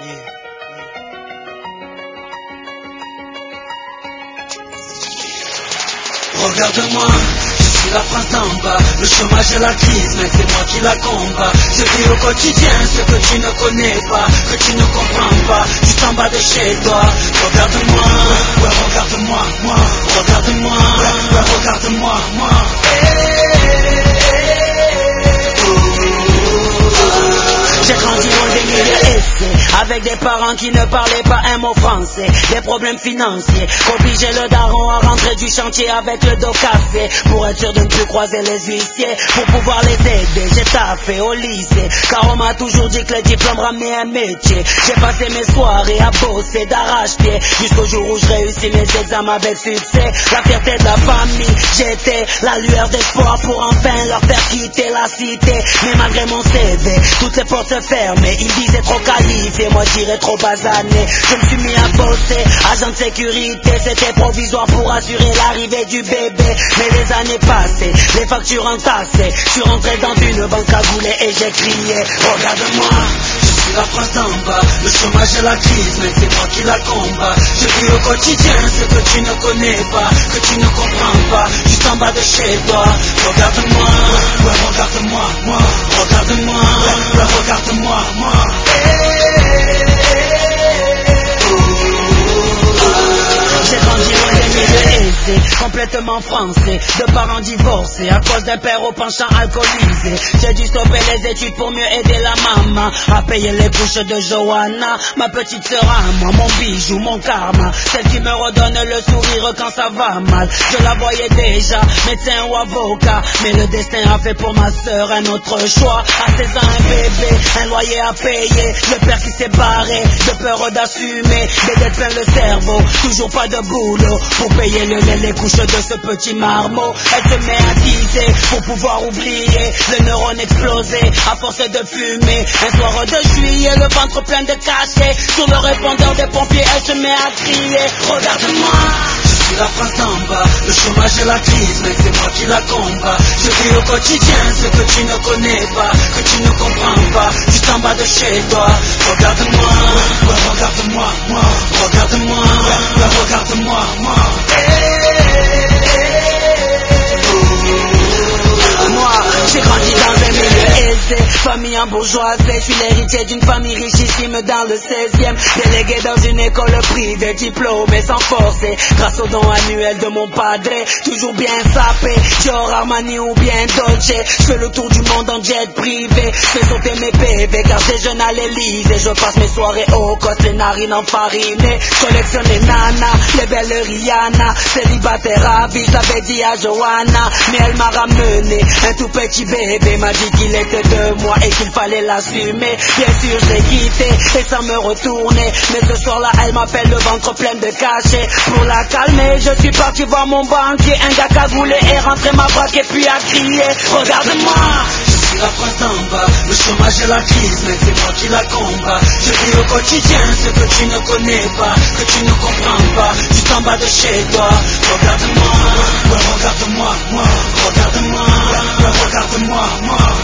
Regarde-moi, je suis la France d'en bas. Le chômage et la crise, mais c'est moi qui la combat. Je vis au quotidien ce que tu ne connais pas, que tu ne comprends pas, juste en bas de chez toi. Regarde-moi, ouais, regarde-moi, moi. Regarde-moi, ouais, regarde-moi, moi. J'ai grandi loin des milieux aisés, avec des parents qui ne parlaient pas un mot français. Des problèmes financiers, obliger le daron à rentrer du chantier avec le dos cassé, pour être sûr de ne plus croiser les huissiers, pour pouvoir les aider. J'ai taffé au lycée, car on m'a toujours dit que le diplôme ramenait un métier. J'ai passé mes soirées à bosser d'arrache-pied, jusqu'au jour où je réussis mes examens avec succès. La fierté de la famille, j'étais la lueur d'espoir pour enfin leur faire quitter la cité. Mais malgré mon CV, toutes les portes se fermaient. Ils disaient trop qualifié, moi je dirais trop basané. Je me suis mis à bosser, agent de sécurité. C'était provisoire pour assurer l'arrivée du bébé. Mais les années passées, les factures entassaient. Je suis rentré dans une banque à goulet et j'ai crié: regarde-moi, je suis la France d'en bas. Le chômage et la crise, mais c'est moi qui la combat. Je vis au quotidien ce que tu ne connais pas, que tu ne comprends pas, juste en bas de chez toi. Regarde-moi, ouais, regarde-moi, moi. Regarde-moi, ouais, regarde-moi, moi. J'ai grandi loin des milieux aisés, complètement français, de parents divorcés à cause d'un père au penchant alcoolisé. J'ai dû stopper les études pour mieux aider la maman à payer les couches de Johanna, ma petite sœur à moi, mon bijou, mon karma, celle qui me redonne le sourire quand ça va mal. Je la voyais déjà, médecin ou avocat, mais le destin a fait pour ma sœur un autre choix. À 16 ans un bébé, un loyer à payer, le père qui s'est barré, de peur d'assumer, des dettes plein le cerveau, toujours pas de boulot pour payer le lait, les couches de ce petit marmot. Elle se met à teaser pour pouvoir oublier, le neurone explosé à force de fumer. Un soir de juillet, le ventre plein de cachets, sur le répondeur des pompiers, elle se met à crier: regarde-moi, je suis la France d'en bas. Le chômage et la crise, mais c'est moi qui la combat. Je vis au quotidien ce que tu ne connais pas, que tu ne comprends pas, juste en bas de chez toi. Regarde-moi, ouais, regarde-moi, moi. Regarde-moi, ouais, regarde-moi, moi. Moi, j'ai grandi dans un milieu aisé, famille en bourgeoisie. Je suis l'héritier d'une famille richissime dans le 16e, délégué dans une école privée, diplômé sans forcer, grâce au don annuel de mon padre. Toujours bien sapé, Dior, Armani ou bien Dolce. Je fais le tour du monde en jet privé, je fais sauter mes PV car c'est jeune à l'Élysée. Je passe mes soirées au côte, les narines enfarinées, collectionne les nanas, les belles Rihanna. Célibataire ravi, j'avais dit à Johanna, mais elle m'a ramené un tout petit bébé, m'a dit qu'il était de moi et qu'il fallait l'assumer. Bien sûr j'ai quitté et sans me retourner, mais ce soir-là elle m'appelle le ventre plein de cachets. Pour la calmer, je suis parti voir mon banquier, un gars cagoulé est rentré m'a braqué puis a crié: regarde-moi, je suis la France d'en bas. Le chômage et la crise, mais c'est moi qui la combat. Je vis au quotidien ce que tu ne connais pas, que tu ne comprends pas, juste en bas de chez toi. Regarde-moi, ouais, regarde-moi, moi. Regarde-moi, ouais, regarde-moi, moi.